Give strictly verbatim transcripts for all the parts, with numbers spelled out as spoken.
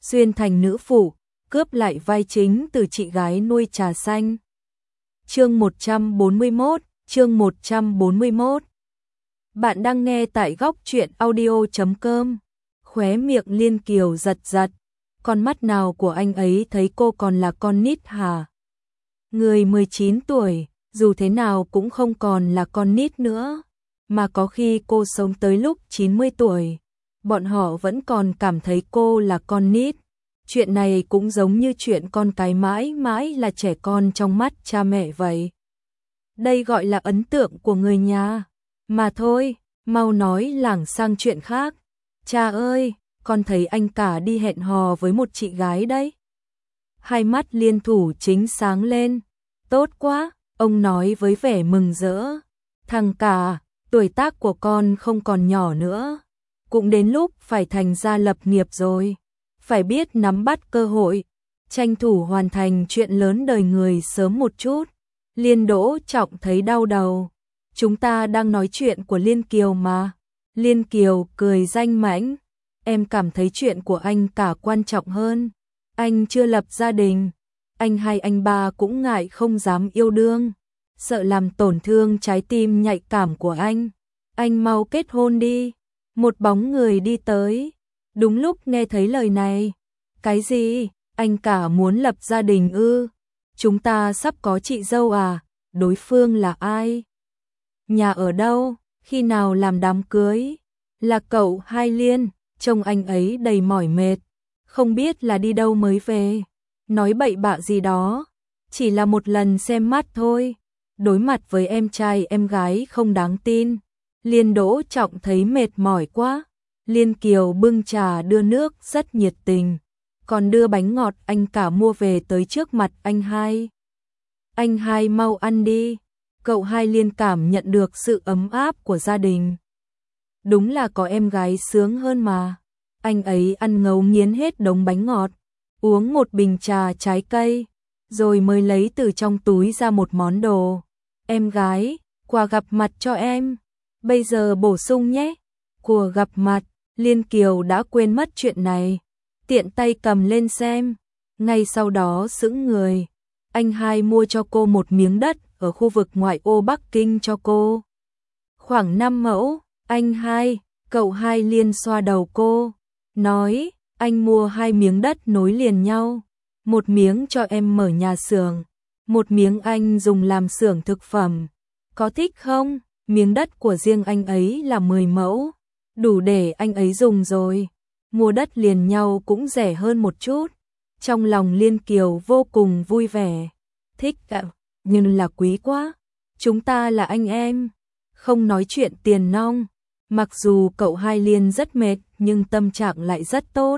xuyên thành nữ phụ, cướp lại vai chính từ chị gái nuôi trà xanh. Chương một trăm bốn mươi mốt, chương một trăm bốn mươi mốt. Bạn đang nghe tại góc truyện audio chấm com. Khóe miệng Liên Kiều giật giật, con mắt nào của anh ấy thấy cô còn là con nít hả? Người mười chín tuổi, dù thế nào cũng không còn là con nít nữa, mà có khi cô sống tới lúc chín mươi tuổi, bọn họ vẫn còn cảm thấy cô là con nít. Chuyện này cũng giống như chuyện con cái mãi mãi là trẻ con trong mắt cha mẹ vậy. Đây gọi là ấn tượng của người nhà. Mà thôi, mau nói lảng sang chuyện khác. Cha ơi, con thấy anh cả đi hẹn hò với một chị gái đấy. Hai mắt Liên Thủ Chính sáng lên. Tốt quá, ông nói với vẻ mừng rỡ. Thằng cả, tuổi tác của con không còn nhỏ nữa. Cũng đến lúc phải thành gia lập nghiệp rồi. Phải biết nắm bắt cơ hội, tranh thủ hoàn thành chuyện lớn đời người sớm một chút. Liên Đỗ Trọng thấy đau đầu. Chúng ta đang nói chuyện của Liên Kiều mà. Liên Kiều cười danh mãnh. Em cảm thấy chuyện của anh cả quan trọng hơn. Anh chưa lập gia đình. Anh hai anh ba cũng ngại không dám yêu đương. Sợ làm tổn thương trái tim nhạy cảm của anh. Anh mau kết hôn đi. Một bóng người đi tới. Đúng lúc nghe thấy lời này. Cái gì? Anh cả muốn lập gia đình ư? Chúng ta sắp có chị dâu à? Đối phương là ai? Nhà ở đâu? Khi nào làm đám cưới? Là cậu Hai Liên. Trông anh ấy đầy mỏi mệt. Không biết là đi đâu mới về. Nói bậy bạ gì đó. Chỉ là một lần xem mắt thôi. Đối mặt với em trai em gái không đáng tin. Liên Đỗ Trọng thấy mệt mỏi quá. Liên Kiều bưng trà đưa nước rất nhiệt tình, còn đưa bánh ngọt anh cả mua về tới trước mặt anh hai. Anh hai mau ăn đi. Cậu Hai Liên cảm nhận được sự ấm áp của gia đình. Đúng là có em gái sướng hơn mà. Anh ấy ăn ngấu nghiến hết đống bánh ngọt, uống một bình trà trái cây, rồi mới lấy từ trong túi ra một món đồ. Em gái, quà gặp mặt cho em. Bây giờ bổ sung nhé. Quà gặp mặt. Liên Kiều đã quên mất chuyện này, tiện tay cầm lên xem, ngay sau đó sững người. Anh hai mua cho cô một miếng đất ở khu vực ngoại ô Bắc Kinh cho cô. Khoảng năm mẫu, anh hai, cậu Hai Liên xoa đầu cô, nói, anh mua hai miếng đất nối liền nhau, một miếng cho em mở nhà xưởng, một miếng anh dùng làm xưởng thực phẩm. Có thích không? Miếng đất của riêng anh ấy là mười mẫu. Đủ để anh ấy dùng rồi. Mua đất liền nhau cũng rẻ hơn một chút. Trong lòng Liên Kiều vô cùng vui vẻ. Thích ạ, nhưng là quý quá. Chúng ta là anh em, không nói chuyện tiền nong. Mặc dù cậu Hai Liên rất mệt, nhưng tâm trạng lại rất tốt.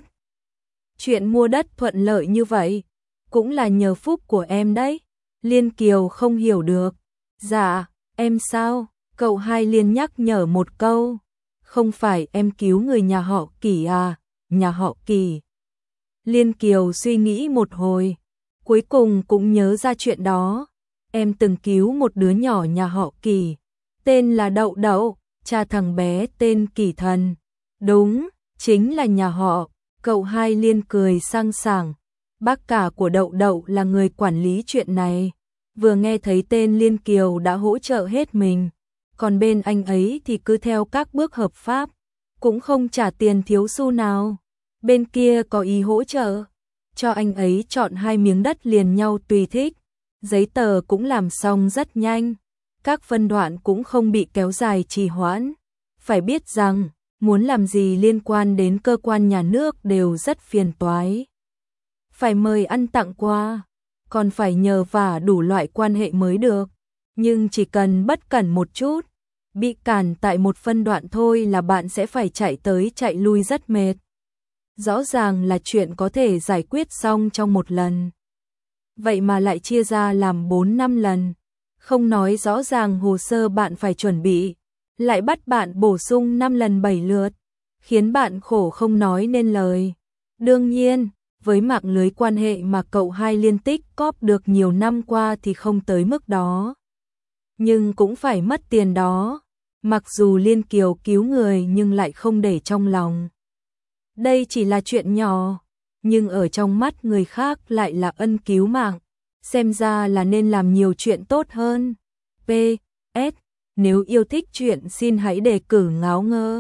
Chuyện mua đất thuận lợi như vậy, cũng là nhờ phúc của em đấy. Liên Kiều không hiểu được. Dạ, em sao? Cậu Hai Liên nhắc nhở một câu. Không phải em cứu người nhà họ Kỳ à? Nhà họ Kỳ. Liên Kiều suy nghĩ một hồi, cuối cùng cũng nhớ ra chuyện đó. Em từng cứu một đứa nhỏ nhà họ Kỳ, tên là Đậu Đậu, cha thằng bé tên Kỳ Thần. Đúng, chính là nhà họ. Cậu Hai Liên cười sang sảng. Bác cả của Đậu Đậu là người quản lý chuyện này. Vừa nghe thấy tên Liên Kiều đã hỗ trợ hết mình. Còn bên anh ấy thì cứ theo các bước hợp pháp, cũng không trả tiền thiếu xu nào. Bên kia có ý hỗ trợ, cho anh ấy chọn hai miếng đất liền nhau tùy thích. Giấy tờ cũng làm xong rất nhanh, các phân đoạn cũng không bị kéo dài trì hoãn. Phải biết rằng, muốn làm gì liên quan đến cơ quan nhà nước đều rất phiền toái. Phải mời ăn tặng quà, còn phải nhờ vả đủ loại quan hệ mới được. Nhưng chỉ cần bất cẩn một chút, bị cản tại một phân đoạn thôi là bạn sẽ phải chạy tới chạy lui rất mệt. Rõ ràng là chuyện có thể giải quyết xong trong một lần. Vậy mà lại chia ra làm bốn năm lần. Không nói rõ ràng hồ sơ bạn phải chuẩn bị, lại bắt bạn bổ sung năm lần bảy lượt, khiến bạn khổ không nói nên lời. Đương nhiên, với mạng lưới quan hệ mà cậu Hai Liên tích cóp được nhiều năm qua thì không tới mức đó. Nhưng cũng phải mất tiền đó. Mặc dù Liên Kiều cứu người nhưng lại không để trong lòng. Đây chỉ là chuyện nhỏ, nhưng ở trong mắt người khác lại là ân cứu mạng, xem ra là nên làm nhiều chuyện tốt hơn. pê ét Nếu yêu thích chuyện xin hãy đề cử Ngáo Ngơ.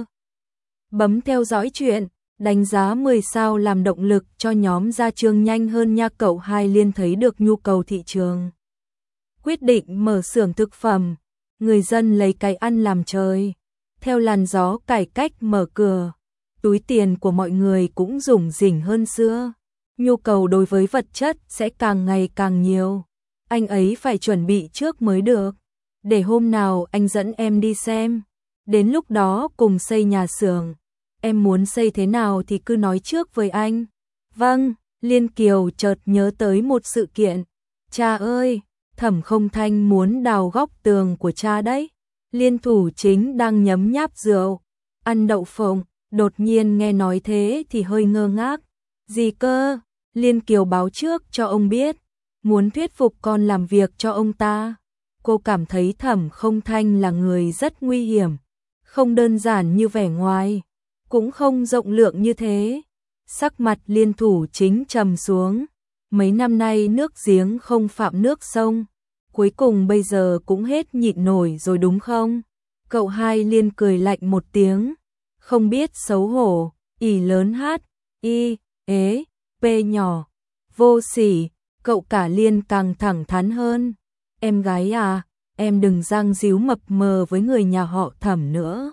Bấm theo dõi chuyện, đánh giá mười sao làm động lực cho nhóm ra chương nhanh hơn nha. Cậu Hai Liên thấy được nhu cầu thị trường, quyết định mở xưởng thực phẩm, người dân lấy cái ăn làm trời. Theo làn gió cải cách mở cửa, túi tiền của mọi người cũng rủng rỉnh hơn xưa. Nhu cầu đối với vật chất sẽ càng ngày càng nhiều. Anh ấy phải chuẩn bị trước mới được. Để hôm nào anh dẫn em đi xem. Đến lúc đó cùng xây nhà xưởng. Em muốn xây thế nào thì cứ nói trước với anh. Vâng, Liên Kiều chợt nhớ tới một sự kiện. Cha ơi, Thẩm Không Thanh muốn đào góc tường của cha đấy. Liên Thủ Chính đang nhấm nháp rượu, ăn đậu phộng, đột nhiên nghe nói thế thì hơi ngơ ngác. Gì cơ? Liên Kiều báo trước cho ông biết, muốn thuyết phục con làm việc cho ông ta. Cô cảm thấy Thẩm Không Thanh là người rất nguy hiểm, không đơn giản như vẻ ngoài, cũng không rộng lượng như thế. Sắc mặt Liên Thủ Chính trầm xuống, mấy năm nay nước giếng không phạm nước sông, cuối cùng bây giờ cũng hết nhịn nổi rồi đúng không? Cậu Hai Liên cười lạnh một tiếng, không biết xấu hổ, ỉ lớn hát, y, ế, p nhỏ, vô sỉ. Cậu Cả Liên càng thẳng thắn hơn. Em gái à, em đừng giang díu mập mờ với người nhà họ Thẩm nữa.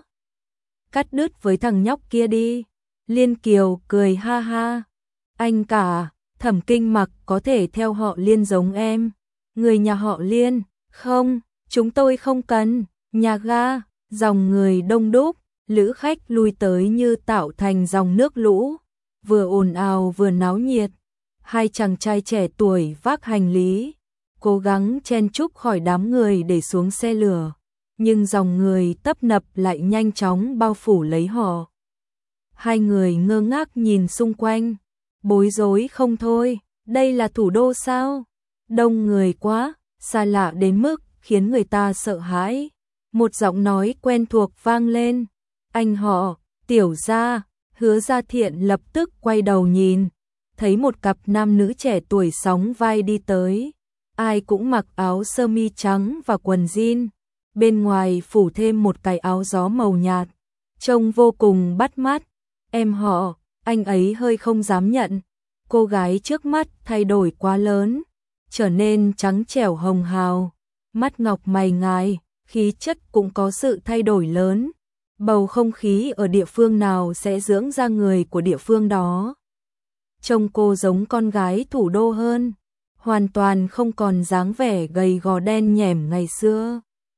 Cắt đứt với thằng nhóc kia đi. Liên Kiều cười ha ha. Anh cả, Thẩm Kinh Mặc có thể theo họ Liên giống em. Người nhà họ Liên, không, chúng tôi không cần. Nhà ga, dòng người đông đúc, lữ khách lui tới như tạo thành dòng nước lũ, vừa ồn ào vừa náo nhiệt. Hai chàng trai trẻ tuổi vác hành lý, cố gắng chen chúc khỏi đám người để xuống xe lửa, nhưng dòng người tấp nập lại nhanh chóng bao phủ lấy họ. Hai người ngơ ngác nhìn xung quanh, bối rối không thôi, đây là thủ đô sao? Đông người quá, xa lạ đến mức khiến người ta sợ hãi. Một giọng nói quen thuộc vang lên, anh họ, Tiểu Gia. Hứa Gia Thiện lập tức quay đầu nhìn, thấy một cặp nam nữ trẻ tuổi sóng vai đi tới, ai cũng mặc áo sơ mi trắng và quần jean, bên ngoài phủ thêm một cái áo gió màu nhạt, trông vô cùng bắt mắt. Em họ, anh ấy hơi không dám nhận, cô gái trước mắt thay đổi quá lớn, trở nên trắng trẻo hồng hào, mắt ngọc mày ngài, khí chất cũng có sự thay đổi lớn. Bầu không khí ở địa phương nào sẽ dưỡng ra người của địa phương đó. Trông cô giống con gái thủ đô hơn, hoàn toàn không còn dáng vẻ gầy gò đen nhẻm ngày xưa.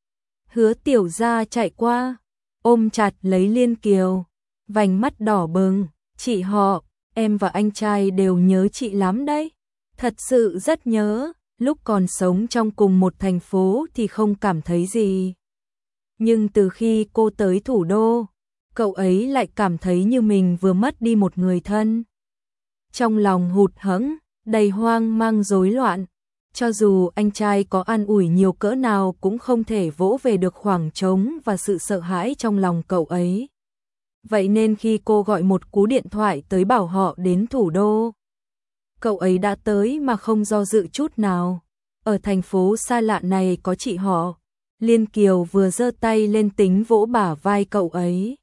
Hứa Tiểu Gia chạy qua, ôm chặt lấy Liên Kiều, vành mắt đỏ bừng, chị họ, em và anh trai đều nhớ chị lắm đấy. Thật sự rất nhớ, lúc còn sống trong cùng một thành phố thì không cảm thấy gì. Nhưng từ khi cô tới thủ đô, cậu ấy lại cảm thấy như mình vừa mất đi một người thân. Trong lòng hụt hẫng, đầy hoang mang rối loạn, cho dù anh trai có an ủi nhiều cỡ nào cũng không thể vỗ về được khoảng trống và sự sợ hãi trong lòng cậu ấy. Vậy nên khi cô gọi một cú điện thoại tới bảo họ đến thủ đô, cậu ấy đã tới mà không do dự chút nào. Ở thành phố xa lạ này có chị họ. Liên Kiều vừa giơ tay lên tính vỗ bả vai cậu ấy,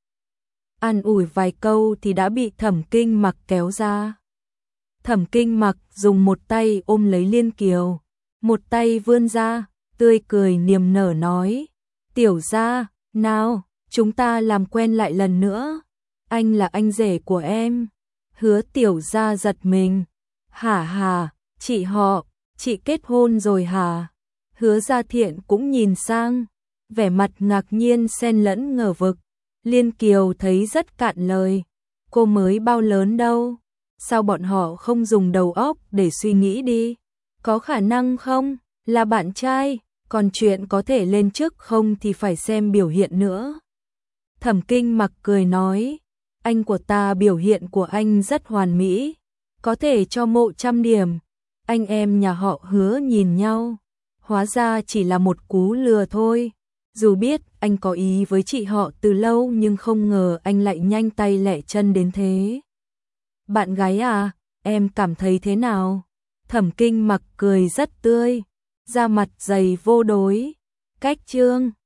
an ủi vài câu thì đã bị Thẩm Kinh Mặc kéo ra. Thẩm Kinh Mặc dùng một tay ôm lấy Liên Kiều, một tay vươn ra, tươi cười niềm nở nói, Tiểu Gia, nào, chúng ta làm quen lại lần nữa, anh là anh rể của em. Hứa Tiểu Gia giật mình, hả hả, chị họ, chị kết hôn rồi hả? Hứa Gia Thiện cũng nhìn sang, vẻ mặt ngạc nhiên xen lẫn ngờ vực. Liên Kiều thấy rất cạn lời, cô mới bao lớn đâu, sao bọn họ không dùng đầu óc để suy nghĩ đi? Có khả năng không? Là bạn trai, còn chuyện có thể lên chức không thì phải xem biểu hiện nữa. Thẩm Kinh Mặc cười nói, anh của ta biểu hiện của anh rất hoàn mỹ, có thể cho mộ trăm điểm. Anh em nhà họ Hứa nhìn nhau, hóa ra chỉ là một cú lừa thôi. Dù biết anh có ý với chị họ từ lâu nhưng không ngờ anh lại nhanh tay lẹ chân đến thế. Bạn gái à, em cảm thấy thế nào? Thẩm Kinh Mặc cười rất tươi, da mặt dày vô đối. Cách chương